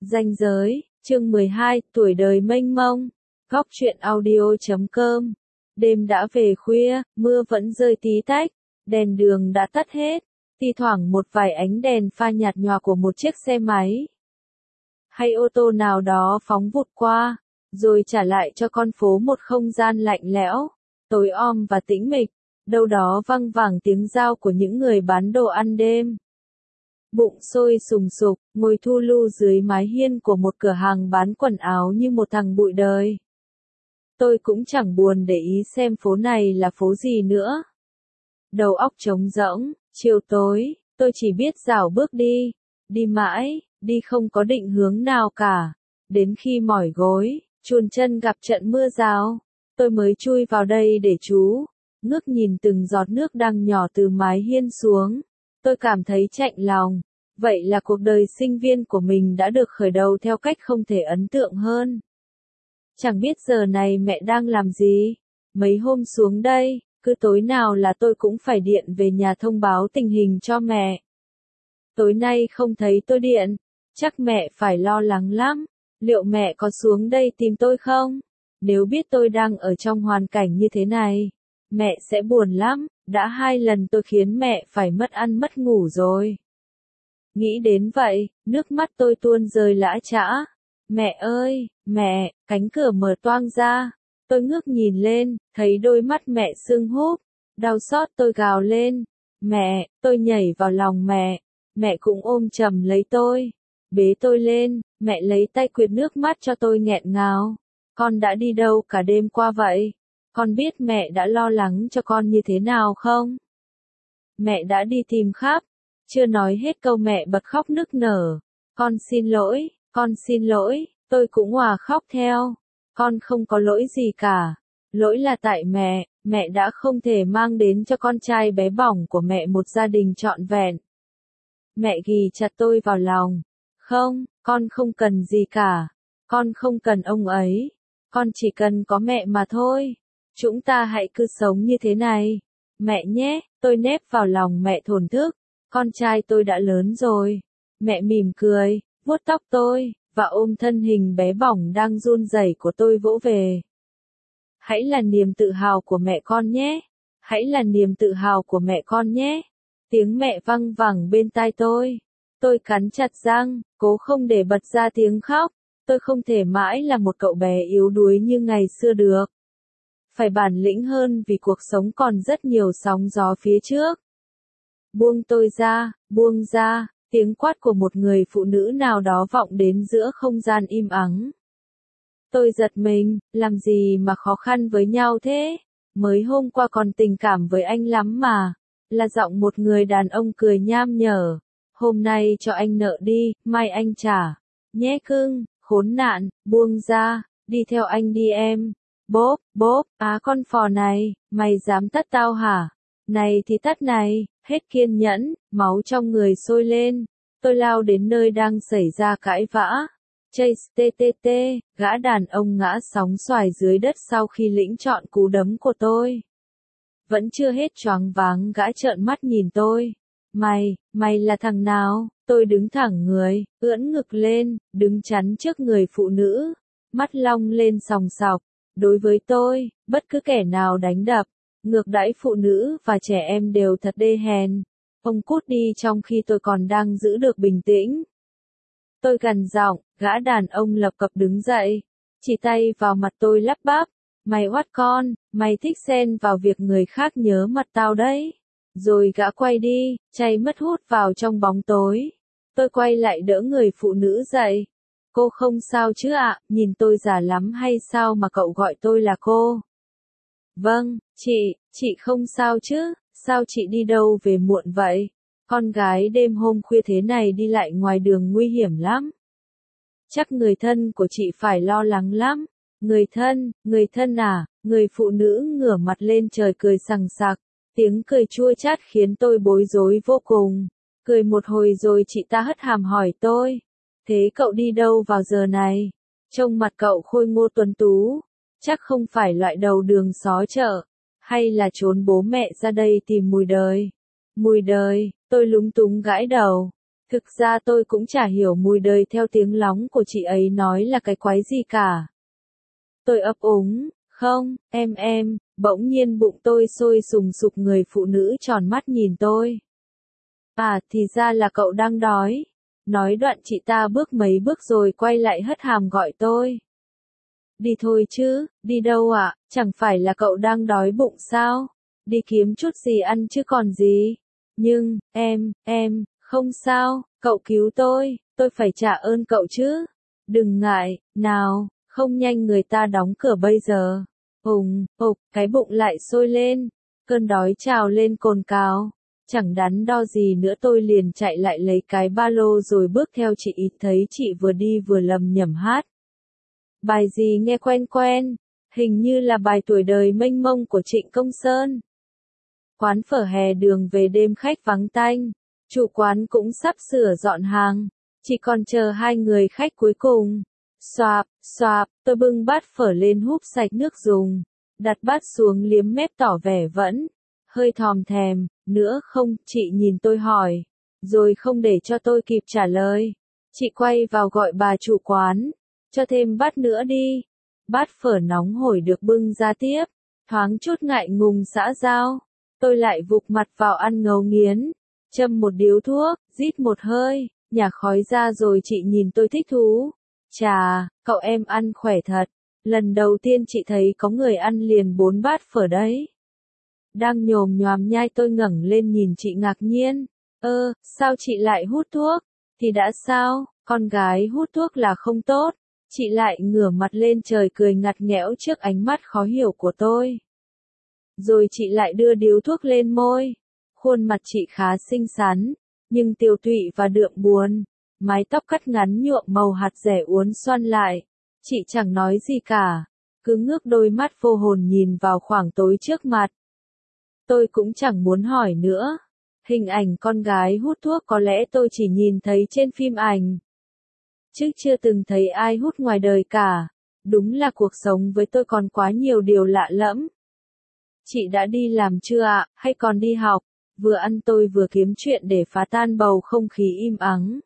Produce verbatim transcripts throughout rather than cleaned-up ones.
Ranh giới, chương mười hai, tuổi đời mênh mông. Góc truyện audio chấm com. Đêm đã về khuya, mưa vẫn rơi tí tách, đèn đường đã tắt hết, thi thoảng một vài ánh đèn pha nhạt nhòa của một chiếc xe máy hay ô tô nào đó phóng vụt qua, rồi trả lại cho con phố một không gian lạnh lẽo, tối om và tĩnh mịch, đâu đó văng vẳng tiếng rao của những người bán đồ ăn đêm. Bụng sôi sùng sục, ngồi thu lu dưới mái hiên của một cửa hàng bán quần áo như một thằng bụi đời. Tôi cũng chẳng buồn để ý xem phố này là phố gì nữa. Đầu óc trống rỗng, chiều tối, tôi chỉ biết rảo bước đi, đi mãi, đi không có định hướng nào cả. Đến khi mỏi gối, chuồn chân gặp trận mưa rào, tôi mới chui vào đây để trú, ngước nhìn từng giọt nước đang nhỏ từ mái hiên xuống. Tôi cảm thấy chạnh lòng, vậy là cuộc đời sinh viên của mình đã được khởi đầu theo cách không thể ấn tượng hơn. Chẳng biết giờ này mẹ đang làm gì. Mấy hôm xuống đây, cứ tối nào là tôi cũng phải điện về nhà thông báo tình hình cho mẹ. Tối nay không thấy tôi điện, chắc mẹ phải lo lắng lắm. Liệu mẹ có xuống đây tìm tôi không? Nếu biết tôi đang ở trong hoàn cảnh như thế này, mẹ sẽ buồn lắm. Đã hai lần tôi khiến mẹ phải mất ăn mất ngủ rồi. Nghĩ đến vậy, nước mắt tôi tuôn rơi lã chã. Mẹ ơi, mẹ, cánh cửa mở toang ra. Tôi ngước nhìn lên, thấy đôi mắt mẹ sưng húp. Đau xót tôi gào lên. Mẹ, tôi nhảy vào lòng mẹ. Mẹ cũng ôm chầm lấy tôi. Bế tôi lên, mẹ lấy tay quệt nước mắt cho tôi nghẹn ngào. Con đã đi đâu cả đêm qua vậy? Con biết mẹ đã lo lắng cho con như thế nào không? Mẹ đã đi tìm khắp. Chưa nói hết câu mẹ bật khóc nức nở. Con xin lỗi, con xin lỗi, tôi cũng òa khóc theo. Con không có lỗi gì cả. Lỗi là tại mẹ, mẹ đã không thể mang đến cho con trai bé bỏng của mẹ một gia đình trọn vẹn. Mẹ ghì chặt tôi vào lòng. Không, con không cần gì cả. Con không cần ông ấy. Con chỉ cần có mẹ mà thôi. Chúng ta hãy cứ sống như thế này. Mẹ nhé, tôi nép vào lòng mẹ thổn thức. Con trai tôi đã lớn rồi. Mẹ mỉm cười, vuốt tóc tôi, và ôm thân hình bé bỏng đang run rẩy của tôi vỗ về. Hãy là niềm tự hào của mẹ con nhé. Hãy là niềm tự hào của mẹ con nhé. Tiếng mẹ văng vẳng bên tai tôi. Tôi cắn chặt răng, cố không để bật ra tiếng khóc. Tôi không thể mãi là một cậu bé yếu đuối như ngày xưa được. Phải bản lĩnh hơn vì cuộc sống còn rất nhiều sóng gió phía trước. Buông tôi ra, buông ra, tiếng quát của một người phụ nữ nào đó vọng đến giữa không gian im ắng. Tôi giật mình, làm gì mà khó khăn với nhau thế? Mới hôm qua còn tình cảm với anh lắm mà. Là giọng một người đàn ông cười nham nhở. Hôm nay cho anh nợ đi, mai anh trả. Nhé cưng, khốn nạn, buông ra, đi theo anh đi em. Bốp, bốp, á con phò này, mày dám tát tao hả? Này thì tát này, hết kiên nhẫn, máu trong người sôi lên. Tôi lao đến nơi đang xảy ra cãi vã. Chase ttt, gã đàn ông ngã sóng xoài dưới đất sau khi lĩnh trọn cú đấm của tôi. Vẫn chưa hết choáng váng, gã trợn mắt nhìn tôi. Mày, mày là thằng nào? Tôi đứng thẳng người, ưỡn ngực lên, đứng chắn trước người phụ nữ. Mắt long lên sòng sọc. Đối với tôi, bất cứ kẻ nào đánh đập, ngược đãi phụ nữ và trẻ em đều thật đê hèn. Ông cút đi trong khi tôi còn đang giữ được bình tĩnh. Tôi gằn giọng, gã đàn ông lập cập đứng dậy, chỉ tay vào mặt tôi lắp bắp. Mày oát con, mày thích xen vào việc người khác nhớ mặt tao đấy. Rồi gã quay đi, chay mất hút vào trong bóng tối. Tôi quay lại đỡ người phụ nữ dậy. Cô không sao chứ ạ, nhìn tôi già lắm hay sao mà cậu gọi tôi là cô? Vâng, chị, chị không sao chứ, sao chị đi đâu về muộn vậy? Con gái đêm hôm khuya thế này đi lại ngoài đường nguy hiểm lắm. Chắc người thân của chị phải lo lắng lắm. Người thân, người thân à, người phụ nữ ngửa mặt lên trời cười sằng sặc. Tiếng cười chua chát khiến tôi bối rối vô cùng. Cười một hồi rồi chị ta hất hàm hỏi tôi. Thế cậu đi đâu vào giờ này? Trông mặt cậu khôi ngô tuấn tú. Chắc không phải loại đầu đường xó chợ. Hay là trốn bố mẹ ra đây tìm mùi đời? Mùi đời, tôi lúng túng gãi đầu. Thực ra tôi cũng chả hiểu mùi đời theo tiếng lóng của chị ấy nói là cái quái gì cả. Tôi ấp úng, không, em em, bỗng nhiên bụng tôi sôi sùng sục, người phụ nữ tròn mắt nhìn tôi. À, thì ra là cậu đang đói. Nói đoạn chị ta bước mấy bước rồi quay lại hất hàm gọi tôi. Đi thôi chứ, đi đâu ạ, chẳng phải là cậu đang đói bụng sao? Đi kiếm chút gì ăn chứ còn gì. Nhưng, em, em, không sao, cậu cứu tôi, tôi phải trả ơn cậu chứ. Đừng ngại, nào, không nhanh người ta đóng cửa bây giờ. Ùng, ục, cái bụng lại sôi lên, cơn đói trào lên cồn cào. Chẳng đắn đo gì nữa tôi liền chạy lại lấy cái ba lô rồi bước theo chị, thấy chị vừa đi vừa lầm nhầm hát. Bài gì nghe quen quen, hình như là bài Tuổi đời mênh mông của Trịnh Công Sơn. Quán phở hè đường về đêm khách vắng tanh, chủ quán cũng sắp sửa dọn hàng, chỉ còn chờ hai người khách cuối cùng. Xoạp, xoạp, tôi bưng bát phở lên húp sạch nước dùng, đặt bát xuống liếm mép tỏ vẻ vẫn hơi thòm thèm, nữa không, chị nhìn tôi hỏi, rồi không để cho tôi kịp trả lời. Chị quay vào gọi bà chủ quán, cho thêm bát nữa đi. Bát phở nóng hổi được bưng ra tiếp, thoáng chút ngại ngùng xã giao. Tôi lại vụt mặt vào ăn ngấu nghiến, châm một điếu thuốc, rít một hơi, nhả khói ra rồi chị nhìn tôi thích thú. Chà, cậu em ăn khỏe thật, lần đầu tiên chị thấy có người ăn liền bốn bát phở đấy. Đang nhồm nhoàm nhai tôi ngẩng lên nhìn chị ngạc nhiên. Ơ, sao chị lại hút thuốc? Thì đã sao, con gái hút thuốc là không tốt. Chị lại ngửa mặt lên trời cười ngặt nghẽo trước ánh mắt khó hiểu của tôi. Rồi chị lại đưa điếu thuốc lên môi. Khuôn mặt chị khá xinh xắn, nhưng tiều tụy và đượm buồn. Mái tóc cắt ngắn nhuộm màu hạt dẻ uốn xoăn lại. Chị chẳng nói gì cả, cứ ngước đôi mắt vô hồn nhìn vào khoảng tối trước mặt. Tôi cũng chẳng muốn hỏi nữa. Hình ảnh con gái hút thuốc có lẽ tôi chỉ nhìn thấy trên phim ảnh, chứ chưa từng thấy ai hút ngoài đời cả. Đúng là cuộc sống với tôi còn quá nhiều điều lạ lẫm. Chị đã đi làm chưa ạ, hay còn đi học? Vừa ăn tôi vừa kiếm chuyện để phá tan bầu không khí im ắng.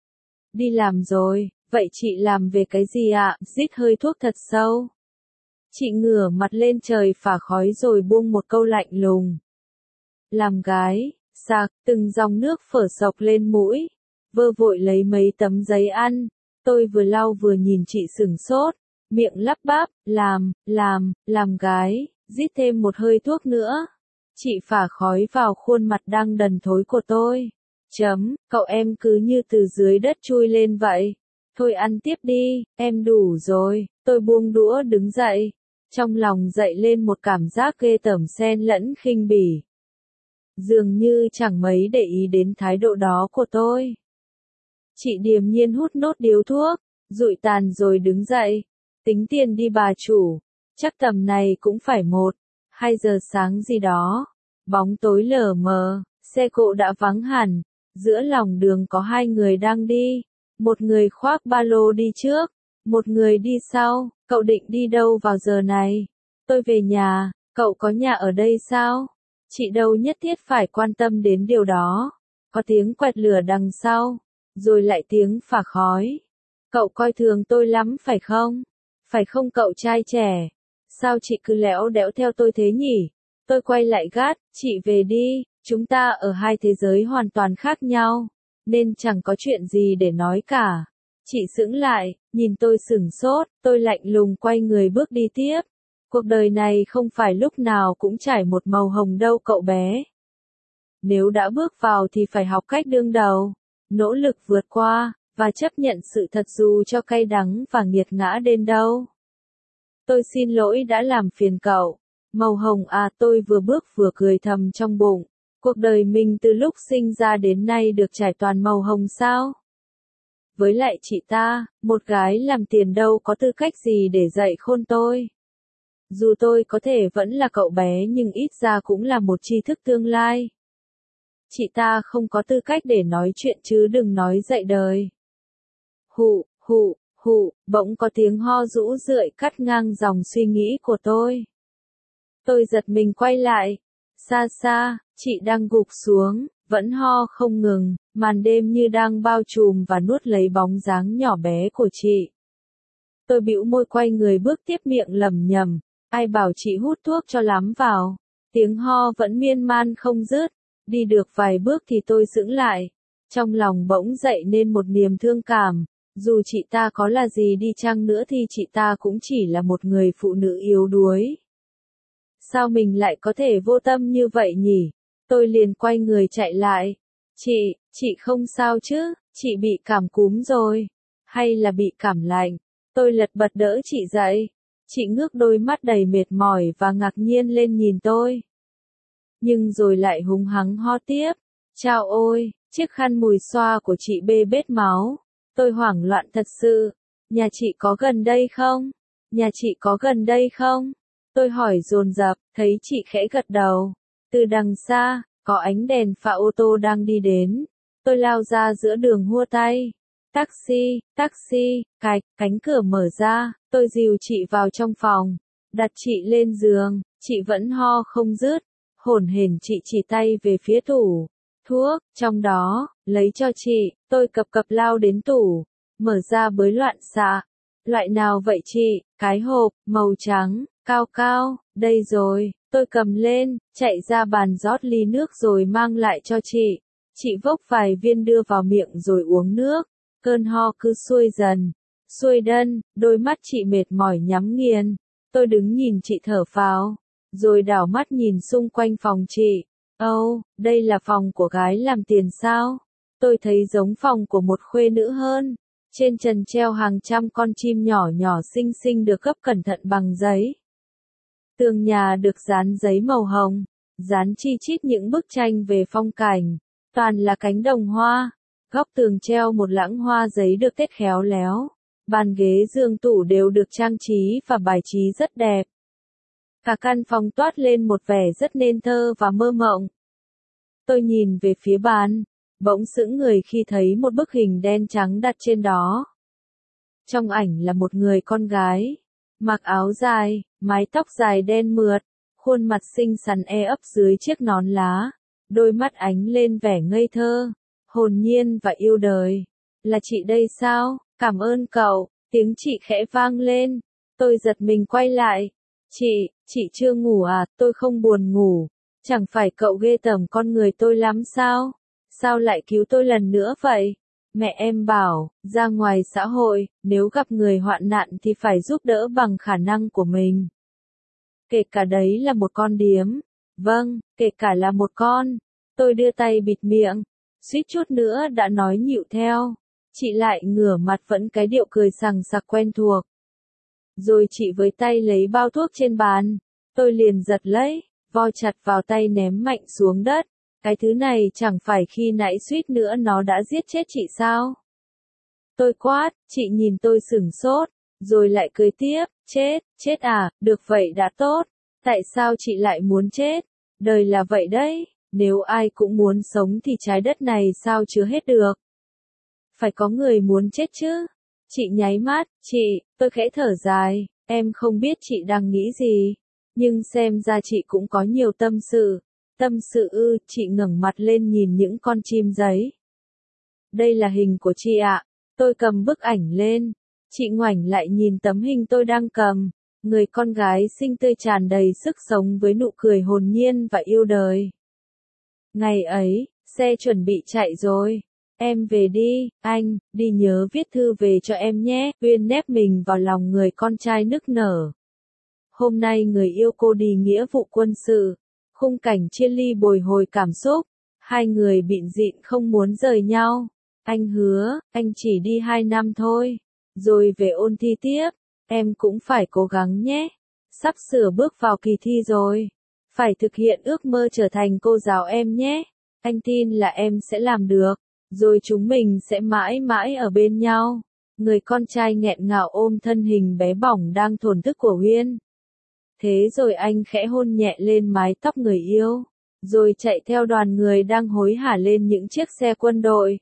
Đi làm rồi, vậy chị làm về cái gì ạ? Rít hơi thuốc thật sâu. Chị ngửa mặt lên trời phả khói rồi buông một câu lạnh lùng. Làm gái, sạc, từng dòng nước phở sộc lên mũi. Vơ vội lấy mấy tấm giấy ăn. Tôi vừa lau vừa nhìn chị sửng sốt, miệng lắp bắp, làm, làm, làm gái, rít thêm một hơi thuốc nữa. Chị phả khói vào khuôn mặt đang đần thối của tôi. Chấm, cậu em cứ như từ dưới đất chui lên vậy. Thôi ăn tiếp đi, em đủ rồi. Tôi buông đũa đứng dậy. Trong lòng dậy lên một cảm giác ghê tởm xen lẫn khinh bỉ. Dường như chẳng mấy để ý đến thái độ đó của tôi. Chị điềm nhiên hút nốt điếu thuốc, rụi tàn rồi đứng dậy. Tính tiền đi bà chủ. Chắc tầm này cũng phải một, hai giờ sáng gì đó. Bóng tối lờ mờ, xe cộ đã vắng hẳn. Giữa lòng đường có hai người đang đi. Một người khoác ba lô đi trước, một người đi sau. Cậu định đi đâu vào giờ này? Tôi về nhà, cậu có nhà ở đây sao? Chị đâu nhất thiết phải quan tâm đến điều đó. Có tiếng quẹt lửa đằng sau, rồi lại tiếng phả khói. Cậu coi thường tôi lắm phải không? Phải không cậu trai trẻ? Sao chị cứ lẽo đẽo theo tôi thế nhỉ? Tôi quay lại gắt, chị về đi, chúng ta ở hai thế giới hoàn toàn khác nhau, nên chẳng có chuyện gì để nói cả. Chị sững lại, nhìn tôi sửng sốt, tôi lạnh lùng quay người bước đi tiếp. Cuộc đời này không phải lúc nào cũng trải một màu hồng đâu cậu bé. Nếu đã bước vào thì phải học cách đương đầu, nỗ lực vượt qua, và chấp nhận sự thật dù cho cay đắng và nghiệt ngã đến đâu. Tôi xin lỗi đã làm phiền cậu. Màu hồng à, tôi vừa bước vừa cười thầm trong bụng. Cuộc đời mình từ lúc sinh ra đến nay được trải toàn màu hồng sao? Với lại chị ta, một gái làm tiền đâu có tư cách gì để dạy khôn tôi. Dù tôi có thể vẫn là cậu bé nhưng ít ra cũng là một tri thức tương lai. Chị ta không có tư cách để nói chuyện chứ đừng nói dạy đời. Hụ, hụ, hụ, bỗng có tiếng ho rũ rượi cắt ngang dòng suy nghĩ của tôi. Tôi giật mình quay lại. Xa xa, chị đang gục xuống, vẫn ho không ngừng, màn đêm như đang bao trùm và nuốt lấy bóng dáng nhỏ bé của chị. Tôi bĩu môi quay người bước tiếp miệng lẩm nhẩm, ai bảo chị hút thuốc cho lắm vào. Tiếng ho vẫn miên man không dứt, đi được vài bước thì tôi sững lại. Trong lòng bỗng dậy nên một niềm thương cảm, dù chị ta có là gì đi chăng nữa thì chị ta cũng chỉ là một người phụ nữ yếu đuối. Sao mình lại có thể vô tâm như vậy nhỉ? Tôi liền quay người chạy lại. Chị, chị không sao chứ, chị bị cảm cúm rồi, hay là bị cảm lạnh? Tôi lật bật đỡ chị dậy. Chị ngước đôi mắt đầy mệt mỏi và ngạc nhiên lên nhìn tôi. Nhưng rồi lại hùng hắng ho tiếp. Chao ôi, chiếc khăn mùi xoa của chị bê bết máu. Tôi hoảng loạn thật sự. Nhà chị có gần đây không? Nhà chị có gần đây không? Tôi hỏi dồn dập, thấy chị khẽ gật đầu. Từ đằng xa, có ánh đèn pha ô tô đang đi đến. Tôi lao ra giữa đường hua tay. Taxi, taxi, cạch, cánh cửa mở ra, tôi dìu chị vào trong phòng. Đặt chị lên giường, chị vẫn ho không dứt. Hổn hển chị chỉ tay về phía tủ. Thuốc, trong đó, lấy cho chị, tôi cập cập lao đến tủ. Mở ra bới loạn xạ. Loại nào vậy chị? Cái hộp, màu trắng, cao cao, đây rồi. Tôi cầm lên, chạy ra bàn rót ly nước rồi mang lại cho chị. Chị vốc vài viên đưa vào miệng rồi uống nước. Cơn ho cứ xuôi dần, xuôi đân, đôi mắt chị mệt mỏi nhắm nghiền. Tôi đứng nhìn chị thở phào, rồi đảo mắt nhìn xung quanh phòng chị. Âu, oh, đây là phòng của gái làm tiền sao? Tôi thấy giống phòng của một khuê nữ hơn. Trên trần treo hàng trăm con chim nhỏ nhỏ xinh xinh được gấp cẩn thận bằng giấy. Tường nhà được dán giấy màu hồng, dán chi chít những bức tranh về phong cảnh, toàn là cánh đồng hoa. Góc tường treo một lẵng hoa giấy được tết khéo léo. Bàn ghế giường tủ đều được trang trí và bài trí rất đẹp. Cả căn phòng toát lên một vẻ rất nên thơ và mơ mộng. Tôi nhìn về phía bàn, bỗng sững người khi thấy một bức hình đen trắng đặt trên đó. Trong ảnh là một người con gái, mặc áo dài, mái tóc dài đen mượt, khuôn mặt xinh xắn e ấp dưới chiếc nón lá, đôi mắt ánh lên vẻ ngây thơ, hồn nhiên và yêu đời. Là chị đây sao? Cảm ơn cậu, tiếng chị khẽ vang lên. Tôi giật mình quay lại. Chị, chị chưa ngủ à? Tôi không buồn ngủ. Chẳng phải cậu ghê tởm con người tôi lắm sao? Sao lại cứu tôi lần nữa vậy? Mẹ em bảo, ra ngoài xã hội, nếu gặp người hoạn nạn thì phải giúp đỡ bằng khả năng của mình. Kể cả đấy là một con điếm. Vâng, kể cả là một con. Tôi đưa tay bịt miệng. Suýt chút nữa đã nói nhịu theo. Chị lại ngửa mặt vẫn cái điệu cười sằng sặc quen thuộc. Rồi chị với tay lấy bao thuốc trên bàn. Tôi liền giật lấy, vo chặt vào tay ném mạnh xuống đất. Cái thứ này chẳng phải khi nãy suýt nữa nó đã giết chết chị sao? Tôi quát, chị nhìn tôi sửng sốt, rồi lại cười tiếp, chết, chết à, được vậy đã tốt. Tại sao chị lại muốn chết? Đời là vậy đấy, nếu ai cũng muốn sống thì trái đất này sao chứa hết được? Phải có người muốn chết chứ. Chị nháy mắt, chị, tôi khẽ thở dài, em không biết chị đang nghĩ gì, nhưng xem ra chị cũng có nhiều tâm sự. Tâm sự ư? Chị ngẩng mặt lên nhìn những con chim giấy. Đây là hình của chị ạ. Tôi cầm bức ảnh lên. Chị ngoảnh lại nhìn tấm hình tôi đang cầm. Người con gái xinh tươi tràn đầy sức sống với nụ cười hồn nhiên và yêu đời. Ngày ấy, xe chuẩn bị chạy rồi. Em về đi, anh, đi nhớ viết thư về cho em nhé. Uyên nép mình vào lòng người con trai nức nở. Hôm nay người yêu cô đi nghĩa vụ quân sự. Khung cảnh chia ly bồi hồi cảm xúc. Hai người bịn dịn không muốn rời nhau. Anh hứa, anh chỉ đi hai năm thôi. Rồi về ôn thi tiếp. Em cũng phải cố gắng nhé. Sắp sửa bước vào kỳ thi rồi. Phải thực hiện ước mơ trở thành cô giáo em nhé. Anh tin là em sẽ làm được. Rồi chúng mình sẽ mãi mãi ở bên nhau. Người con trai nghẹn ngào ôm thân hình bé bỏng đang thổn thức của Uyên. Thế rồi anh khẽ hôn nhẹ lên mái tóc người yêu. Rồi chạy theo đoàn người đang hối hả lên những chiếc xe quân đội.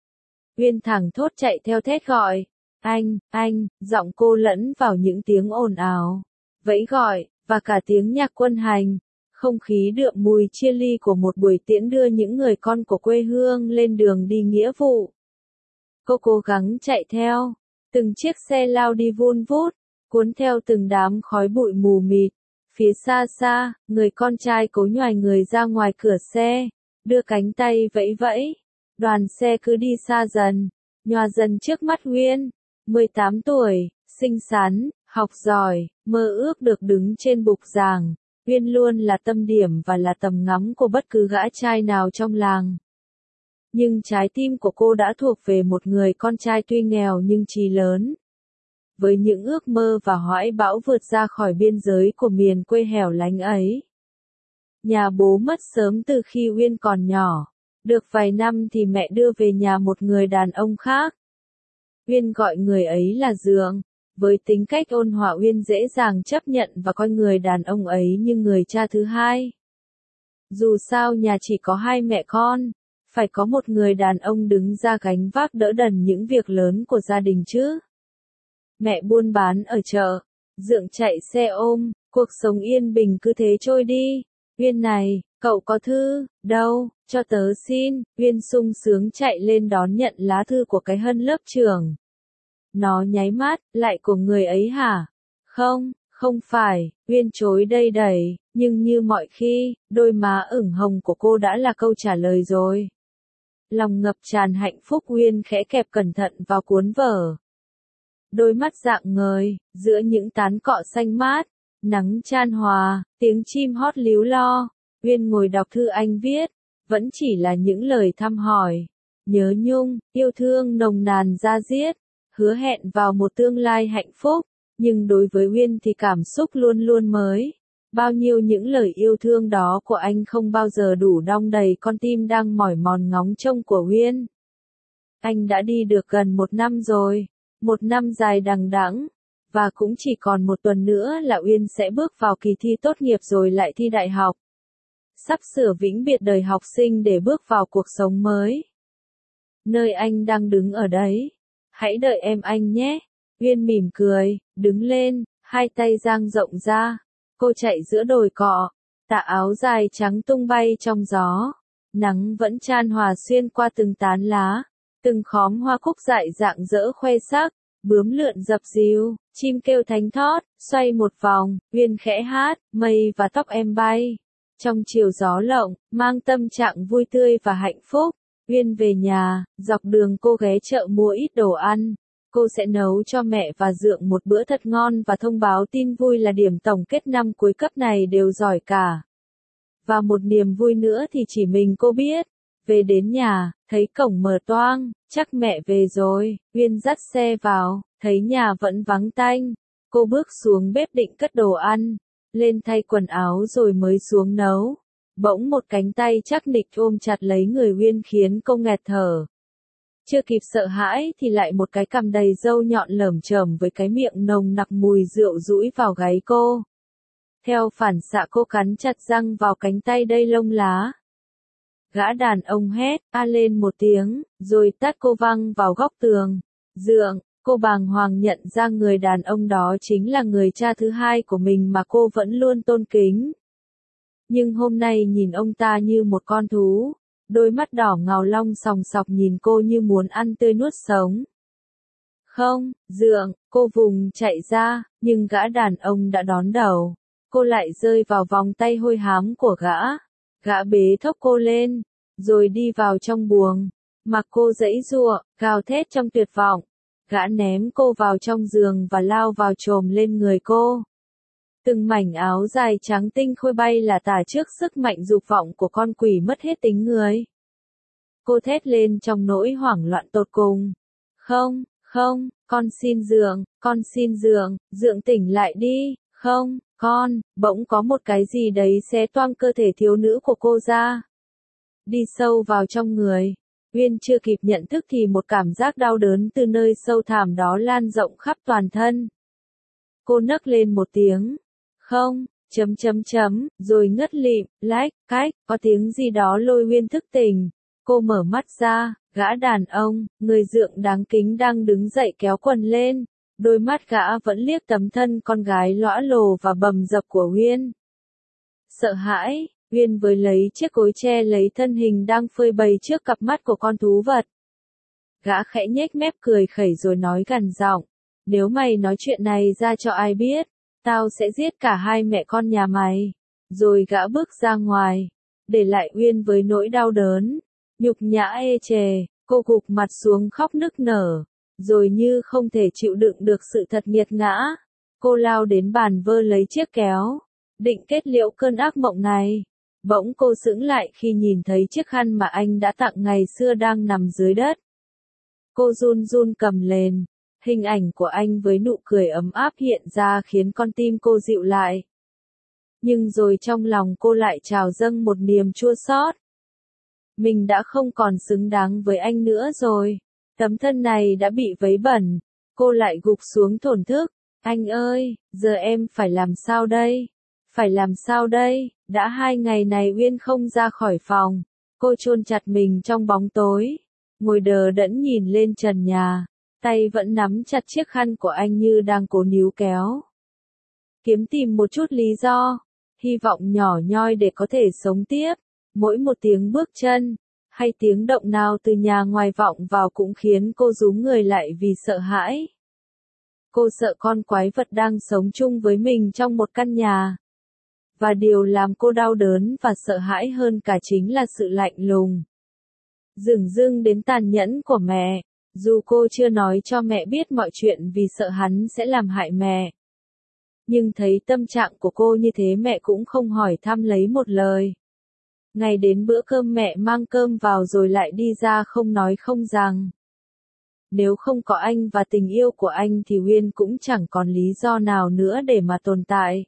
Uyên thẳng thốt chạy theo thét gọi. Anh, anh, giọng cô lẫn vào những tiếng ồn ào. Vẫy gọi, và cả tiếng nhạc quân hành. không khí đượm mùi chia ly của một buổi tiễn đưa những người con của quê hương lên đường đi nghĩa vụ. Cô cố gắng chạy theo, từng chiếc xe lao đi vun vút, cuốn theo từng đám khói bụi mù mịt. Phía xa xa, người con trai cố nhoài người ra ngoài cửa xe, đưa cánh tay vẫy vẫy. Đoàn xe cứ đi xa dần, nhòa dần trước mắt Uyên. mười tám tuổi, xinh xắn, học giỏi, mơ ước được đứng trên bục giảng. Uyên luôn là tâm điểm và là tầm ngắm của bất cứ gã trai nào trong làng. Nhưng trái tim của cô đã thuộc về một người con trai tuy nghèo nhưng chí lớn. Với những ước mơ và hoài bão vượt ra khỏi biên giới của miền quê hẻo lánh ấy. Nhà bố mất sớm từ khi Uyên còn nhỏ. Được vài năm thì mẹ đưa về nhà một người đàn ông khác. Uyên gọi người ấy là Dượng. Với tính cách ôn hòa Uyên dễ dàng chấp nhận và coi người đàn ông ấy như người cha thứ hai. Dù sao nhà chỉ có hai mẹ con, phải có một người đàn ông đứng ra gánh vác đỡ đần những việc lớn của gia đình chứ. Mẹ buôn bán ở chợ, Dượng chạy xe ôm, cuộc sống yên bình cứ thế trôi đi. Uyên này, cậu có thư, đâu, cho tớ xin. Uyên sung sướng chạy lên đón nhận lá thư của cái Hân lớp trưởng. Nó nháy mắt, lại của người ấy hả? Không, không phải, Uyên chối đầy đầy, nhưng như mọi khi, đôi má ửng hồng của cô đã là câu trả lời rồi. Lòng ngập tràn hạnh phúc Uyên khẽ kẹp cẩn thận vào cuốn vở. Đôi mắt rạng ngời, giữa những tán cọ xanh mát, nắng chan hòa, tiếng chim hót líu lo, Uyên ngồi đọc thư anh viết, vẫn chỉ là những lời thăm hỏi, nhớ nhung, yêu thương nồng nàn da diết, hứa hẹn vào một tương lai hạnh phúc, nhưng đối với Uyên thì cảm xúc luôn luôn mới. Bao nhiêu những lời yêu thương đó của anh không bao giờ đủ đong đầy con tim đang mỏi mòn ngóng trông của Uyên. Anh đã đi được gần một năm rồi. Một năm dài đằng đẵng, và cũng chỉ còn một tuần nữa là Uyên sẽ bước vào kỳ thi tốt nghiệp rồi lại thi đại học. Sắp sửa vĩnh biệt đời học sinh để bước vào cuộc sống mới. Nơi anh đang đứng ở đấy. Hãy đợi em anh nhé. Uyên mỉm cười, đứng lên, hai tay dang rộng ra. Cô chạy giữa đồi cọ, tà áo dài trắng tung bay trong gió. Nắng vẫn chan hòa xuyên qua từng tán lá. Từng khóm hoa cúc dại rạng rỡ khoe sắc, bướm lượn dập dìu, chim kêu thánh thót, xoay một vòng, Uyên khẽ hát, mây và tóc em bay. Trong chiều gió lộng, mang tâm trạng vui tươi và hạnh phúc, Uyên về nhà, dọc đường cô ghé chợ mua ít đồ ăn. Cô sẽ nấu cho mẹ và Dượng một bữa thật ngon và thông báo tin vui là điểm tổng kết năm cuối cấp này đều giỏi cả. Và một niềm vui nữa thì chỉ mình cô biết. Về đến nhà, thấy cổng mở toang, chắc mẹ về rồi, Uyên dắt xe vào, thấy nhà vẫn vắng tanh. Cô bước xuống bếp định cất đồ ăn, lên thay quần áo rồi mới xuống nấu. Bỗng một cánh tay chắc nịch ôm chặt lấy người Uyên khiến cô nghẹt thở. Chưa kịp sợ hãi thì lại một cái cằm đầy râu nhọn lởm chởm với cái miệng nồng nặc mùi rượu dũi vào gáy cô. Theo phản xạ cô cắn chặt răng vào cánh tay đầy lông lá. Gã đàn ông hét, a lên một tiếng, rồi tát cô văng vào góc tường. Dượng, cô bàng hoàng nhận ra người đàn ông đó chính là người cha thứ hai của mình mà cô vẫn luôn tôn kính. Nhưng hôm nay nhìn ông ta như một con thú, đôi mắt đỏ ngầu long sòng sọc nhìn cô như muốn ăn tươi nuốt sống. Không, Dượng, cô vùng chạy ra, nhưng gã đàn ông đã đón đầu. Cô lại rơi vào vòng tay hôi hám của gã. Gã bế thốc cô lên, rồi đi vào trong buồng, mặc cô giãy giụa, gào thét trong tuyệt vọng. Gã ném cô vào trong giường và lao vào chồm lên người cô. Từng mảnh áo dài trắng tinh khôi bay là tả trước sức mạnh dục vọng của con quỷ mất hết tính người. Cô thét lên trong nỗi hoảng loạn tột cùng. Không, không, con xin Dượng, con xin Dượng, Dượng tỉnh lại đi, không, con, bỗng có một cái gì đấy xé toang cơ thể thiếu nữ của cô ra. Đi sâu vào trong người. Uyên chưa kịp nhận thức thì một cảm giác đau đớn từ nơi sâu thẳm đó lan rộng khắp toàn thân. Cô nấc lên một tiếng. Không, chấm chấm chấm, rồi ngất lịm, lách, cách, có tiếng gì đó lôi Uyên thức tỉnh. Cô mở mắt ra, gã đàn ông, người Dượng đáng kính đang đứng dậy kéo quần lên. Đôi mắt gã vẫn liếc tấm thân con gái lõa lồ và bầm dập của Uyên. sợ hãi, Uyên với lấy chiếc cối che lấy thân hình đang phơi bày trước cặp mắt của con thú vật. Gã khẽ nhếch mép cười khẩy rồi nói gằn giọng, nếu mày nói chuyện này ra cho ai biết, tao sẽ giết cả hai mẹ con nhà mày. Rồi gã bước ra ngoài, để lại Uyên với nỗi đau đớn, nhục nhã ê chề, cô gục mặt xuống khóc nức nở, rồi như không thể chịu đựng được sự thật nghiệt ngã. Cô lao đến bàn vơ lấy chiếc kéo, định kết liễu cơn ác mộng này. Bỗng cô sững lại khi nhìn thấy chiếc khăn mà anh đã tặng ngày xưa đang nằm dưới đất. Cô run run cầm lên, hình ảnh của anh với nụ cười ấm áp hiện ra khiến con tim cô dịu lại. Nhưng rồi trong lòng cô lại trào dâng một niềm chua xót. Mình đã không còn xứng đáng với anh nữa rồi. Tấm thân này đã bị vấy bẩn. Cô lại gục xuống thổn thức. Anh ơi, giờ em phải làm sao đây? Phải làm sao đây? Đã hai ngày này Uyên không ra khỏi phòng. Cô chôn chặt mình trong bóng tối. Ngồi đờ đẫn nhìn lên trần nhà. Tay vẫn nắm chặt chiếc khăn của anh như đang cố níu kéo. Kiếm tìm một chút lý do. Hy vọng nhỏ nhoi để có thể sống tiếp. Mỗi một tiếng bước chân, hay tiếng động nào từ nhà ngoài vọng vào cũng khiến cô rúm người lại vì sợ hãi. Cô sợ con quái vật đang sống chung với mình trong một căn nhà. Và điều làm cô đau đớn và sợ hãi hơn cả chính là sự lạnh lùng, dửng dưng đến tàn nhẫn của mẹ. Dù cô chưa nói cho mẹ biết mọi chuyện vì sợ hắn sẽ làm hại mẹ. Nhưng thấy tâm trạng của cô như thế mẹ cũng không hỏi thăm lấy một lời. Ngày đến bữa cơm mẹ mang cơm vào rồi lại đi ra không nói không rằng. Nếu không có anh và tình yêu của anh thì Uyên cũng chẳng còn lý do nào nữa để mà tồn tại.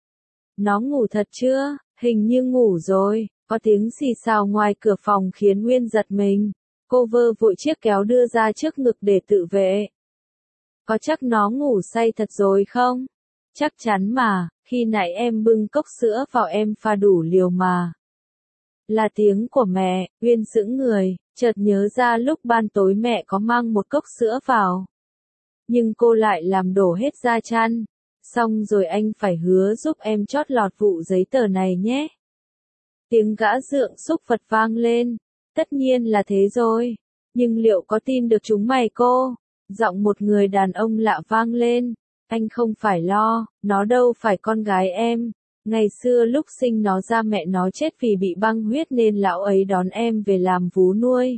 Nó ngủ thật chưa? Hình như ngủ rồi. Có tiếng xì xào ngoài cửa phòng khiến Uyên giật mình. Cô vơ vội chiếc kéo đưa ra trước ngực để tự vệ. Có chắc nó ngủ say thật rồi không? Chắc chắn mà, khi nãy em bưng cốc sữa vào em pha đủ liều mà. Là tiếng của mẹ. Uyên sững người, chợt nhớ ra lúc ban tối mẹ có mang một cốc sữa vào. Nhưng cô lại làm đổ hết ra chăn. Xong rồi anh phải hứa giúp em chót lọt vụ giấy tờ này nhé. Tiếng gã dượng xúc vật vang lên. Tất nhiên là thế rồi. Nhưng liệu có tin được chúng mày cô? Giọng một người đàn ông lạ vang lên. Anh không phải lo, nó đâu phải con gái em. Ngày xưa lúc sinh nó ra mẹ nó chết vì bị băng huyết nên lão ấy đón em về làm vú nuôi.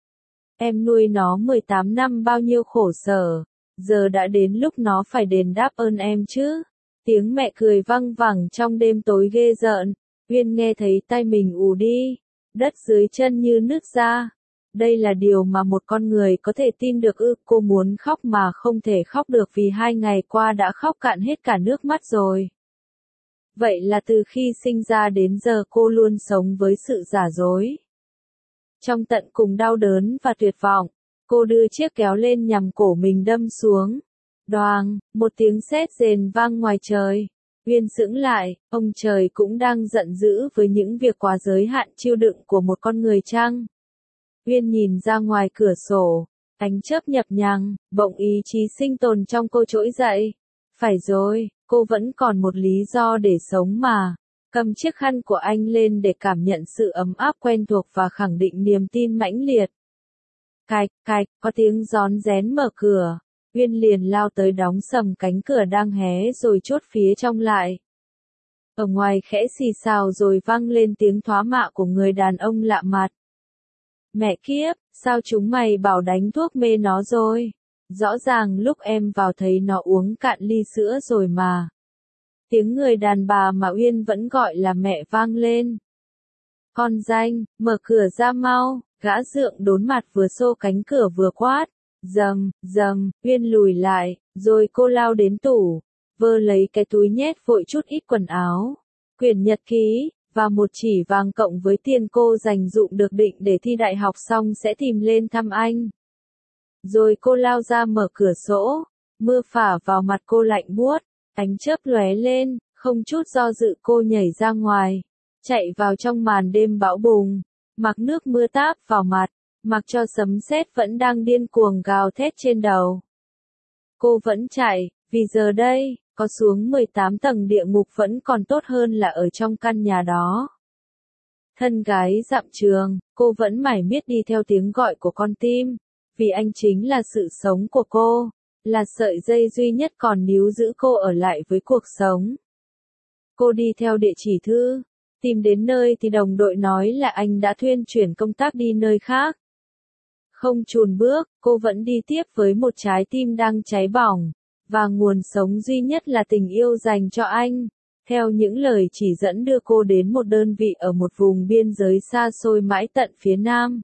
Em nuôi nó mười tám năm bao nhiêu khổ sở. Giờ đã đến lúc nó phải đền đáp ơn em chứ. Tiếng mẹ cười văng vẳng trong đêm tối ghê rợn. Uyên nghe thấy tay mình ù đi. Đất dưới chân như nứt ra. Đây là điều mà một con người có thể tin được ư? Cô muốn khóc mà không thể khóc được vì hai ngày qua đã khóc cạn hết cả nước mắt rồi. Vậy là từ khi sinh ra đến giờ cô luôn sống với sự giả dối. Trong tận cùng đau đớn và tuyệt vọng, cô đưa chiếc kéo lên nhằm cổ mình đâm xuống. Đoàng, một tiếng sét rền vang ngoài trời. Uyên sững lại, ông trời cũng đang giận dữ với những việc quá giới hạn chịu đựng của một con người chăng? Uyên nhìn ra ngoài cửa sổ, ánh chớp nhập nhằng, bỗng ý chí sinh tồn trong cô trỗi dậy. Phải rồi, cô vẫn còn một lý do để sống mà. Cầm chiếc khăn của anh lên để cảm nhận sự ấm áp quen thuộc và khẳng định niềm tin mãnh liệt. Cạch, cạch, có tiếng rón rén mở cửa. Uyên liền lao tới đóng sầm cánh cửa đang hé rồi chốt phía trong lại. Ở ngoài khẽ xì xào rồi vang lên tiếng thoá mạ của người đàn ông lạ mặt. Mẹ kiếp, sao chúng mày bảo đánh thuốc mê nó rồi? Rõ ràng lúc em vào thấy nó uống cạn ly sữa rồi mà. Tiếng người đàn bà mà Uyên vẫn gọi là mẹ vang lên. Con danh, mở cửa ra mau, gã dượng đốn mặt vừa xô cánh cửa vừa quát. Dầm, dầm, Uyên lùi lại, rồi cô lao đến tủ, vơ lấy cái túi nhét vội chút ít quần áo, quyển nhật ký, và một chỉ vàng cộng với tiền cô dành dụm được định để thi đại học xong sẽ tìm lên thăm anh. Rồi cô lao ra mở cửa sổ, mưa phả vào mặt cô lạnh buốt, ánh chớp lóe lên, không chút do dự cô nhảy ra ngoài, chạy vào trong màn đêm bão bùng, mặc nước mưa táp vào mặt, mặc cho sấm sét vẫn đang điên cuồng gào thét trên đầu. Cô vẫn chạy, vì giờ đây, có xuống mười tám tầng địa ngục vẫn còn tốt hơn là ở trong căn nhà đó. Thân gái dặm trường, cô vẫn mải miết đi theo tiếng gọi của con tim, vì anh chính là sự sống của cô, là sợi dây duy nhất còn níu giữ cô ở lại với cuộc sống. Cô đi theo địa chỉ thư, tìm đến nơi thì đồng đội nói là anh đã thuyên chuyển công tác đi nơi khác. Không chùn bước, cô vẫn đi tiếp với một trái tim đang cháy bỏng, và nguồn sống duy nhất là tình yêu dành cho anh, theo những lời chỉ dẫn đưa cô đến một đơn vị ở một vùng biên giới xa xôi mãi tận phía nam.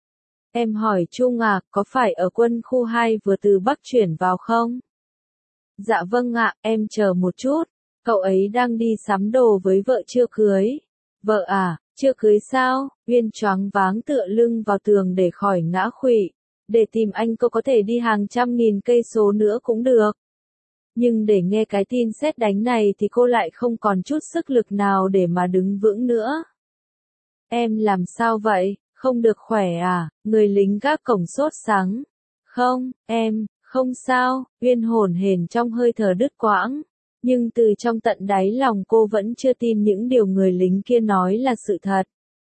Em hỏi Trung à, có phải ở quân khu hai vừa từ Bắc chuyển vào không? Dạ vâng ạ, em chờ một chút, cậu ấy đang đi sắm đồ với vợ chưa cưới. Vợ à, chưa cưới sao? Uyên choáng váng tựa lưng vào tường để khỏi ngã khuỵu. Để tìm anh cô có thể đi hàng trăm nghìn cây số nữa cũng được. Nhưng để nghe cái tin sét đánh này thì cô lại không còn chút sức lực nào để mà đứng vững nữa. Em làm sao vậy? Không được khỏe à? Người lính gác cổng sốt sắng. Không, em, không sao. Uyên hổn hển trong hơi thở đứt quãng. Nhưng từ trong tận đáy lòng cô vẫn chưa tin những điều người lính kia nói là sự thật.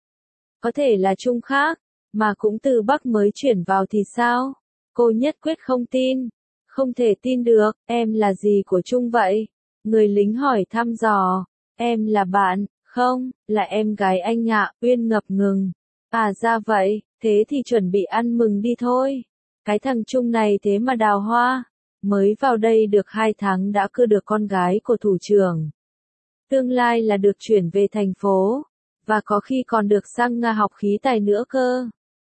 Có thể là Trung khác, mà cũng từ Bắc mới chuyển vào thì sao? Cô nhất quyết không tin. Không thể tin được, em là gì của Trung vậy? Người lính hỏi thăm dò. Em là bạn, không, là em gái anh ạ. Uyên ngập ngừng. À ra vậy, thế thì chuẩn bị ăn mừng đi thôi. Cái thằng Trung này thế mà đào hoa. Mới vào đây được hai tháng đã cưa được con gái của thủ trưởng. Tương lai là được chuyển về thành phố, và có khi còn được sang Nga học khí tài nữa cơ.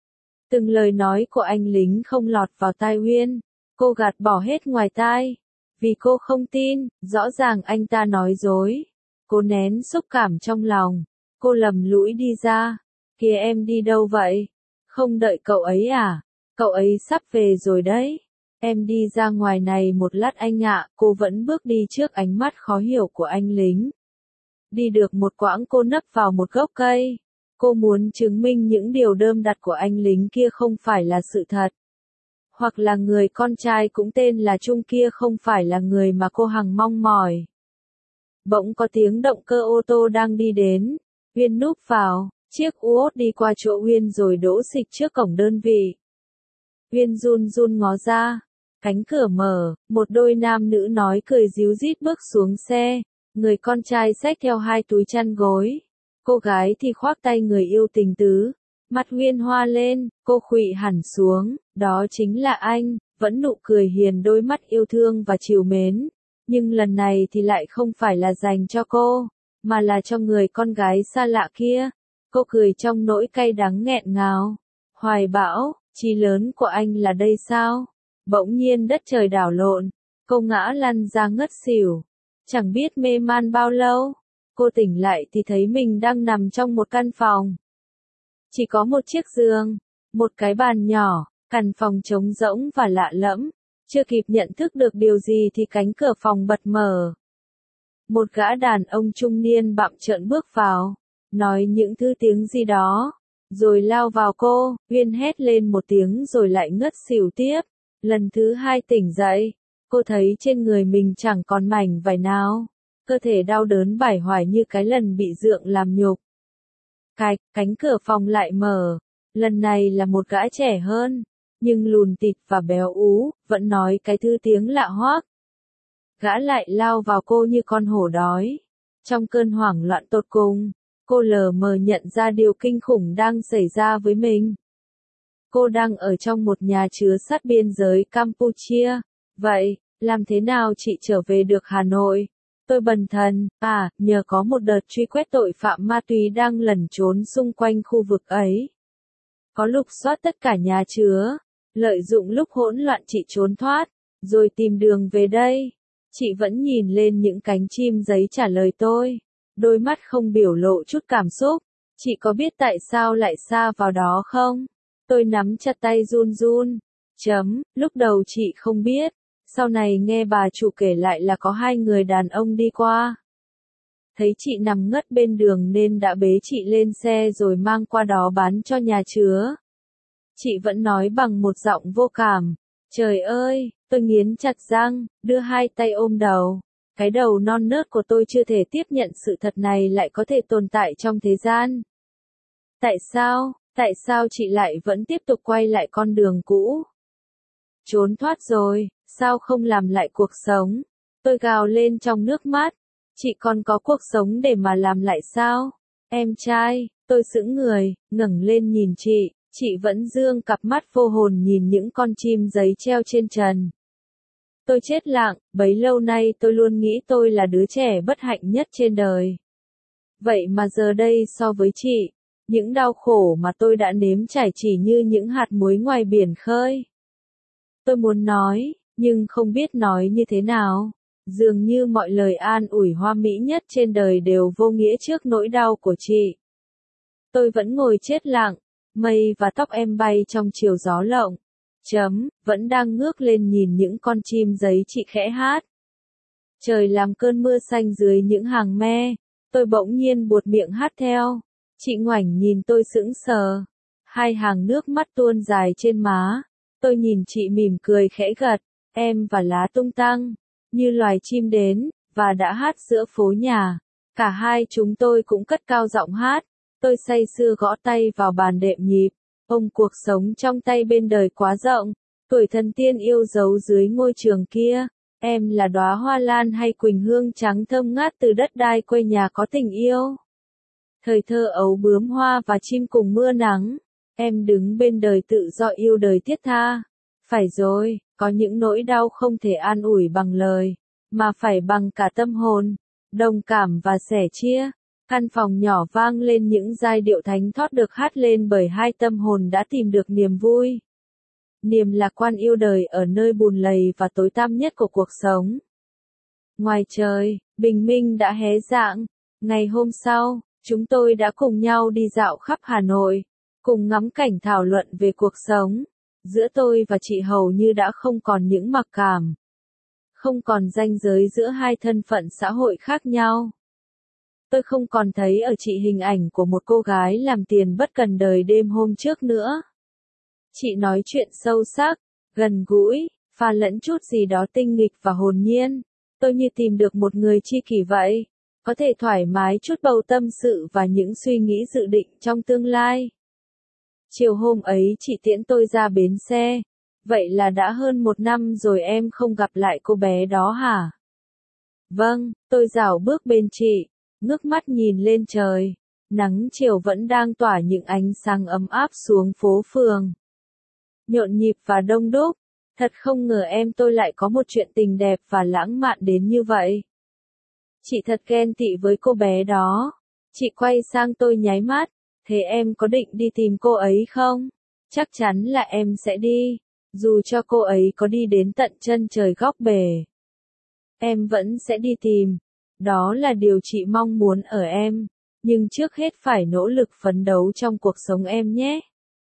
Từng lời nói của anh lính không lọt vào tai Uyên, cô gạt bỏ hết ngoài tai, vì cô không tin, rõ ràng anh ta nói dối. Cô nén xúc cảm trong lòng, cô lầm lũi đi ra. Kìa em đi đâu vậy? Không đợi cậu ấy à? Cậu ấy sắp về rồi đấy. Em đi ra ngoài này một lát anh ạ. Cô vẫn bước đi trước ánh mắt khó hiểu của anh lính. Đi được một quãng cô nấp vào một gốc cây. Cô muốn chứng minh những điều đơm đặt của anh lính kia không phải là sự thật. Hoặc là người con trai cũng tên là Trung kia không phải là người mà cô hằng mong mỏi. Bỗng có tiếng động cơ ô tô đang đi đến. Uyên núp vào, chiếc Uốt đi qua chỗ Uyên rồi đỗ xịch trước cổng đơn vị. Uyên run run ngó ra. Cánh cửa mở, một đôi nam nữ nói cười ríu rít bước xuống xe. Người con trai xách theo hai túi chăn gối. Cô gái thì khoác tay người yêu tình tứ. Mặt Uyên hoa lên, cô khuỵu hẳn xuống. Đó chính là anh, vẫn nụ cười hiền, đôi mắt yêu thương và trìu mến. Nhưng lần này thì lại không phải là dành cho cô, mà là cho người con gái xa lạ kia. Cô cười trong nỗi cay đắng nghẹn ngào. Hoài bão, chí lớn của anh là đây sao? Bỗng nhiên đất trời đảo lộn, cô ngã lăn ra ngất xỉu. Chẳng biết mê man bao lâu, cô tỉnh lại thì thấy mình đang nằm trong một căn phòng. Chỉ có một chiếc giường, một cái bàn nhỏ, căn phòng trống rỗng và lạ lẫm. Chưa kịp nhận thức được điều gì thì cánh cửa phòng bật mở. Một gã đàn ông trung niên bặm trợn bước vào, nói những thứ tiếng gì đó, rồi lao vào cô. Uyên hét lên một tiếng rồi lại ngất xỉu tiếp. Lần thứ hai tỉnh dậy, cô thấy trên người mình chẳng còn mảnh vải nào, cơ thể đau đớn bải hoài như cái lần bị dượng làm nhục. Cạch, cánh cửa phòng lại mở, lần này là một gã trẻ hơn, nhưng lùn tịt và béo ú, vẫn nói cái thứ tiếng lạ hoắc. Gã lại lao vào cô như con hổ đói. Trong cơn hoảng loạn tột cùng, cô lờ mờ nhận ra điều kinh khủng đang xảy ra với mình. Cô đang ở trong một nhà chứa sát biên giới Campuchia. Vậy, làm thế nào chị trở về được Hà Nội? Tôi bần thần, à, nhờ có một đợt truy quét tội phạm ma túy đang lẩn trốn xung quanh khu vực ấy. Có lục soát tất cả nhà chứa, lợi dụng lúc hỗn loạn chị trốn thoát, rồi tìm đường về đây. Chị vẫn nhìn lên những cánh chim giấy trả lời tôi, đôi mắt không biểu lộ chút cảm xúc. Chị có biết tại sao lại sa vào đó không? Tôi nắm chặt tay run run. Chấm, lúc đầu chị không biết, sau này nghe bà chủ kể lại là có hai người đàn ông đi qua. Thấy chị nằm ngất bên đường nên đã bế chị lên xe rồi mang qua đó bán cho nhà chứa. Chị vẫn nói bằng một giọng vô cảm. Trời ơi, tôi nghiến chặt răng, đưa hai tay ôm đầu. Cái đầu non nớt của tôi chưa thể tiếp nhận sự thật này lại có thể tồn tại trong thế gian. Tại sao, tại sao chị lại vẫn tiếp tục quay lại con đường cũ? Trốn thoát rồi, sao không làm lại cuộc sống? Tôi gào lên trong nước mắt. Chị còn có cuộc sống để mà làm lại sao? Em trai, tôi sững người, ngẩng lên nhìn chị, chị vẫn dương cặp mắt vô hồn nhìn những con chim giấy treo trên trần. Tôi chết lặng, bấy lâu nay tôi luôn nghĩ tôi là đứa trẻ bất hạnh nhất trên đời. Vậy mà giờ đây so với chị, những đau khổ mà tôi đã nếm trải chỉ như những hạt muối ngoài biển khơi. Tôi muốn nói, nhưng không biết nói như thế nào. Dường như mọi lời an ủi hoa mỹ nhất trên đời đều vô nghĩa trước nỗi đau của chị. Tôi vẫn ngồi chết lặng, mây và tóc em bay trong chiều gió lộng. Chấm, vẫn đang ngước lên nhìn những con chim giấy chị khẽ hát. Trời làm cơn mưa xanh dưới những hàng me, tôi bỗng nhiên buột miệng hát theo. Chị ngoảnh nhìn tôi sững sờ, hai hàng nước mắt tuôn dài trên má. Tôi nhìn chị mỉm cười khẽ gật, em và lá tung tăng, như loài chim đến, và đã hát giữa phố nhà. Cả hai chúng tôi cũng cất cao giọng hát, tôi say sưa gõ tay vào bàn đệm nhịp. Ông cuộc sống trong tay bên đời quá rộng, tuổi thần tiên yêu dấu dưới ngôi trường kia. Em là đóa hoa lan hay quỳnh hương trắng thơm ngát từ đất đai quê nhà có tình yêu. Thời thơ ấu bướm hoa và chim cùng mưa nắng. Em đứng bên đời tự do yêu đời thiết tha. Phải rồi, có những nỗi đau không thể an ủi bằng lời, mà phải bằng cả tâm hồn, đồng cảm và sẻ chia. Căn phòng nhỏ vang lên những giai điệu thánh thót được hát lên bởi hai tâm hồn đã tìm được niềm vui. Niềm lạc quan yêu đời ở nơi bùn lầy và tối tăm nhất của cuộc sống. Ngoài trời, bình minh đã hé rạng. Ngày hôm sau, chúng tôi đã cùng nhau đi dạo khắp Hà Nội, cùng ngắm cảnh thảo luận về cuộc sống. Giữa tôi và chị hầu như đã không còn những mặc cảm. Không còn ranh giới giữa hai thân phận xã hội khác nhau. Tôi không còn thấy ở chị hình ảnh của một cô gái làm tiền bất cần đời đêm hôm trước nữa. Chị nói chuyện sâu sắc, gần gũi, pha lẫn chút gì đó tinh nghịch và hồn nhiên. Tôi như tìm được một người tri kỷ vậy, có thể thoải mái chút bầu tâm sự và những suy nghĩ dự định trong tương lai. Chiều hôm ấy chị tiễn tôi ra bến xe. Vậy là đã hơn một năm rồi em không gặp lại cô bé đó hả? Vâng, tôi rảo bước bên chị, ngước mắt nhìn lên trời. Nắng chiều vẫn đang tỏa những ánh sáng ấm áp xuống phố phường. Nhộn nhịp và đông đúc. Thật không ngờ em tôi lại có một chuyện tình đẹp và lãng mạn đến như vậy. Chị thật ghen tị với cô bé đó. Chị quay sang tôi nháy mắt. Thế em có định đi tìm cô ấy không? Chắc chắn là em sẽ đi. Dù cho cô ấy có đi đến tận chân trời góc bể. Em vẫn sẽ đi tìm. Đó là điều chị mong muốn ở em. Nhưng trước hết phải nỗ lực phấn đấu trong cuộc sống em nhé.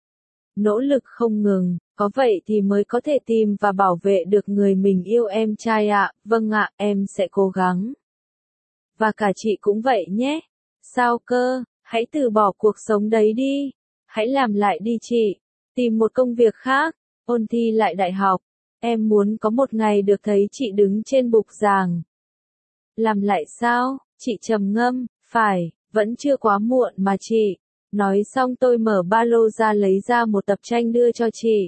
Nỗ lực không ngừng, có vậy thì mới có thể tìm và bảo vệ được người mình yêu em trai ạ. Vâng ạ, em sẽ cố gắng. Và cả chị cũng vậy nhé. Sao cơ, hãy từ bỏ cuộc sống đấy đi. Hãy làm lại đi chị. Tìm một công việc khác, ôn thi lại đại học. Em muốn có một ngày được thấy chị đứng trên bục giảng. Làm lại sao? Chị trầm ngâm, phải, vẫn chưa quá muộn mà chị. Nói xong tôi mở ba lô ra lấy ra một tập tranh đưa cho chị.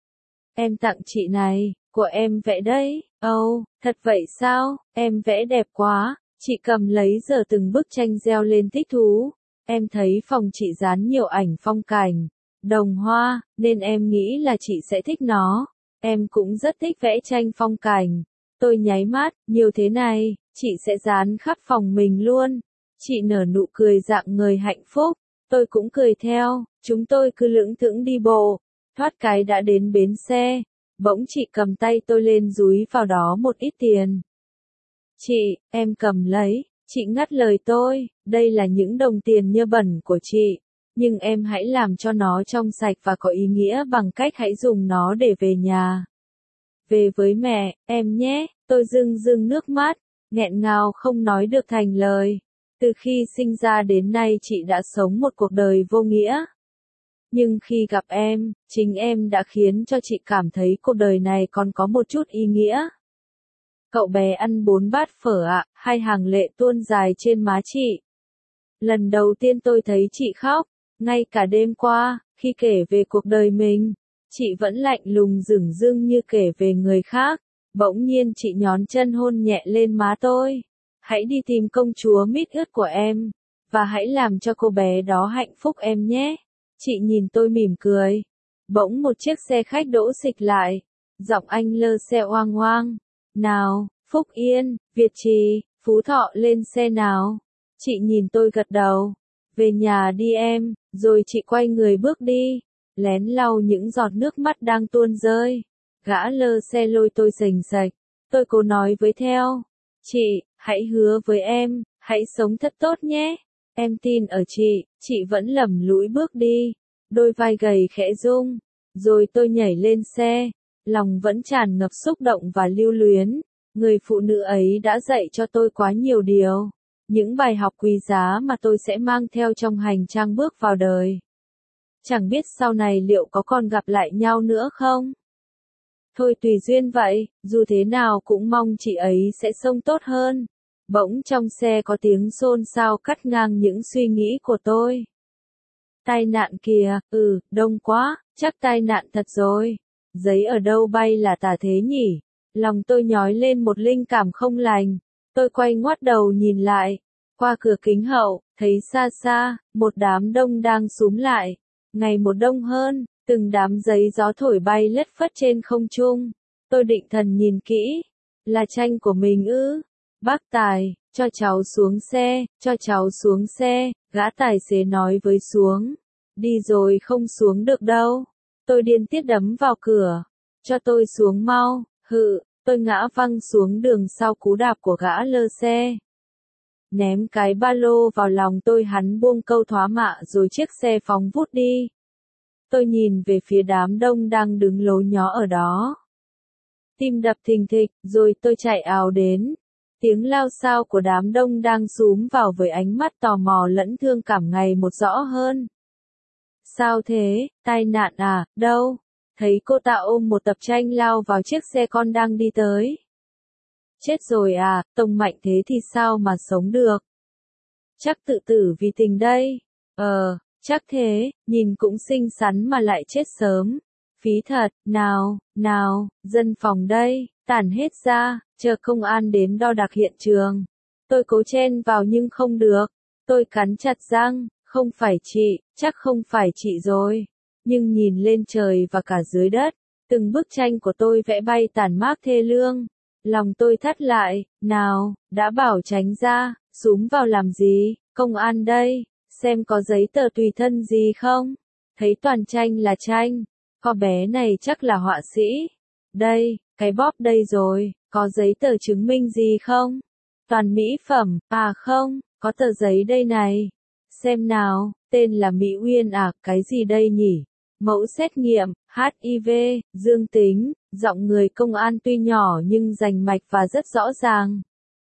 Em tặng chị này, của em vẽ đấy. Ồ, oh, thật vậy sao? Em vẽ đẹp quá. Chị cầm lấy giờ từng bức tranh reo lên thích thú. Em thấy phòng chị dán nhiều ảnh phong cảnh, đồng hoa, nên em nghĩ là chị sẽ thích nó. Em cũng rất thích vẽ tranh phong cảnh. Tôi nháy mắt, nhiều thế này, chị sẽ dán khắp phòng mình luôn. Chị nở nụ cười rạng ngời hạnh phúc. Tôi cũng cười theo, chúng tôi cứ lững thững đi bộ. Thoát cái đã đến bến xe. Bỗng chị cầm tay tôi lên dúi vào đó một ít tiền. Chị, em cầm lấy. Chị ngắt lời tôi, đây là những đồng tiền nhơ bẩn của chị. Nhưng em hãy làm cho nó trong sạch và có ý nghĩa bằng cách hãy dùng nó để về nhà. Về với mẹ, em nhé. Tôi rưng rưng nước mắt, nghẹn ngào không nói được thành lời. Từ khi sinh ra đến nay chị đã sống một cuộc đời vô nghĩa. Nhưng khi gặp em, chính em đã khiến cho chị cảm thấy cuộc đời này còn có một chút ý nghĩa. Cậu bé ăn bốn bát phở ạ, hai hàng lệ tuôn dài trên má chị. Lần đầu tiên tôi thấy chị khóc, ngay cả đêm qua, khi kể về cuộc đời mình, chị vẫn lạnh lùng dửng dưng như kể về người khác. Bỗng nhiên chị nhón chân hôn nhẹ lên má tôi. Hãy đi tìm công chúa mít ướt của em, và hãy làm cho cô bé đó hạnh phúc em nhé. Chị nhìn tôi mỉm cười. Bỗng một chiếc xe khách đỗ xịch lại. Giọng anh lơ xe oang oang. Nào, Phúc Yên, Việt Trì, Phú Thọ lên xe nào. Chị nhìn tôi gật đầu. Về nhà đi em, rồi chị quay người bước đi, lén lau những giọt nước mắt đang tuôn rơi. Gã lơ xe lôi tôi sành sạch. Tôi cố nói với theo. Chị, hãy hứa với em, hãy sống thật tốt nhé. Em tin ở chị, chị vẫn lầm lũi bước đi. Đôi vai gầy khẽ rung. Rồi tôi nhảy lên xe. Lòng vẫn tràn ngập xúc động và lưu luyến. Người phụ nữ ấy đã dạy cho tôi quá nhiều điều. Những bài học quý giá mà tôi sẽ mang theo trong hành trang bước vào đời. Chẳng biết sau này liệu có còn gặp lại nhau nữa không? Thôi tùy duyên vậy, dù thế nào cũng mong chị ấy sẽ sống tốt hơn. Bỗng trong xe có tiếng xôn xao cắt ngang những suy nghĩ của tôi. Tai nạn kìa, ừ, đông quá, chắc tai nạn thật rồi. Giấy ở đâu bay là tả thế nhỉ? Lòng tôi nhói lên một linh cảm không lành. Tôi quay ngoắt đầu nhìn lại. Qua cửa kính hậu, thấy xa xa, một đám đông đang xúm lại. Ngày một đông hơn, từng đám giấy gió thổi bay lất phất trên không trung. Tôi định thần nhìn kỹ. Là tranh của mình ư? Bác Tài, cho cháu xuống xe, cho cháu xuống xe, gã tài xế nói với xuống. Đi rồi không xuống được đâu. Tôi điên tiết đấm vào cửa. Cho tôi xuống mau, hự, tôi ngã văng xuống đường sau cú đạp của gã lơ xe. Ném cái ba lô vào lòng tôi, hắn buông câu thoá mạ rồi chiếc xe phóng vút đi. Tôi nhìn về phía đám đông đang đứng lố nhó ở đó. Tim đập thình thịch, rồi tôi chạy ào đến. Tiếng lao xao của đám đông đang xúm vào với ánh mắt tò mò lẫn thương cảm ngày một rõ hơn. Sao thế, tai nạn à, đâu? Thấy cô ta ôm một tập tranh lao vào chiếc xe con đang đi tới. Chết rồi à, tông mạnh thế thì sao mà sống được? Chắc tự tử vì tình đây. Ờ, chắc thế, nhìn cũng xinh xắn mà lại chết sớm. Phí thật, nào, nào, dân phòng đây, tản hết ra, chờ công an đến đo đạc hiện trường. Tôi cố chen vào nhưng không được. Tôi cắn chặt răng, không phải chị, chắc không phải chị rồi. Nhưng nhìn lên trời và cả dưới đất, từng bức tranh của tôi vẽ bay tản mát thê lương. Lòng tôi thắt lại, nào, đã bảo tránh ra, xúm vào làm gì, công an đây, xem có giấy tờ tùy thân gì không. Thấy toàn tranh là tranh, con bé này chắc là họa sĩ. Đây, cái bóp đây rồi, có giấy tờ chứng minh gì không? Toàn mỹ phẩm, à không, có tờ giấy đây này. Xem nào, tên là Mỹ Uyên à, cái gì đây nhỉ? Mẫu xét nghiệm, hát i vê, dương tính, giọng người công an tuy nhỏ nhưng rành mạch và rất rõ ràng.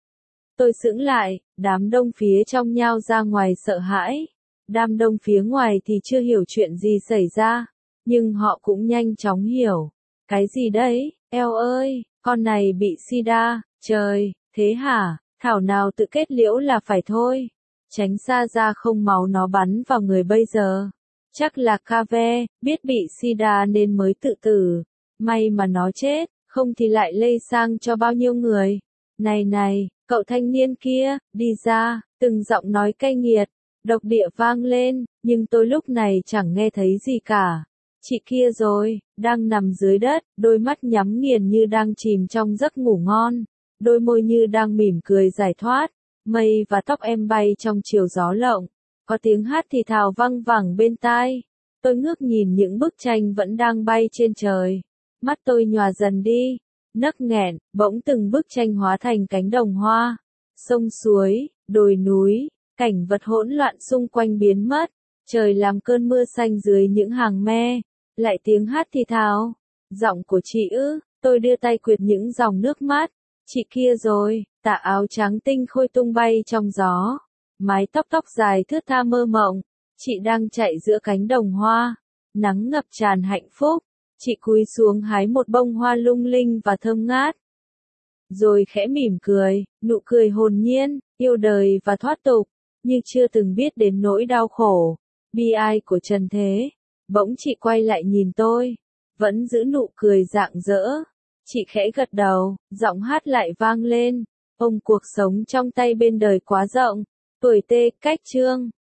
Tôi sững lại, đám đông phía trong nhao ra ngoài sợ hãi. Đám đông phía ngoài thì chưa hiểu chuyện gì xảy ra, nhưng họ cũng nhanh chóng hiểu. Cái gì đấy, eo ơi, con này bị sida, trời, thế hả, thảo nào tự kết liễu là phải thôi. Tránh xa ra không máu nó bắn vào người bây giờ. Chắc là ca ve, biết bị sida nên mới tự tử. May mà nó chết, không thì lại lây sang cho bao nhiêu người. Này này, cậu thanh niên kia, đi ra, từng giọng nói cay nghiệt, độc địa vang lên, nhưng tôi lúc này chẳng nghe thấy gì cả. Chị kia rồi, đang nằm dưới đất, đôi mắt nhắm nghiền như đang chìm trong giấc ngủ ngon, đôi môi như đang mỉm cười giải thoát. Mây và tóc em bay trong chiều gió lộng, có tiếng hát thì thào văng vẳng bên tai. Tôi ngước nhìn những bức tranh vẫn đang bay trên trời. Mắt tôi nhòa dần đi, nấc nghẹn, bỗng từng bức tranh hóa thành cánh đồng hoa. Sông suối, đồi núi, cảnh vật hỗn loạn xung quanh biến mất. Trời làm cơn mưa xanh dưới những hàng me. Lại tiếng hát thì thào. Giọng của chị ư, tôi đưa tay quệt những dòng nước mắt. Chị kia rồi, tà áo trắng tinh khôi tung bay trong gió. Mái tóc tóc dài thướt tha mơ mộng. Chị đang chạy giữa cánh đồng hoa. Nắng ngập tràn hạnh phúc. Chị cúi xuống hái một bông hoa lung linh và thơm ngát. rồi khẽ mỉm cười, nụ cười hồn nhiên, yêu đời và thoát tục, như chưa từng biết đến nỗi đau khổ, bi ai của trần thế. Bỗng chị quay lại nhìn tôi, vẫn giữ nụ cười rạng rỡ. Chị khẽ gật đầu, giọng hát lại vang lên, ôm cuộc sống trong tay bên đời quá rộng, tuổi tê cách chương.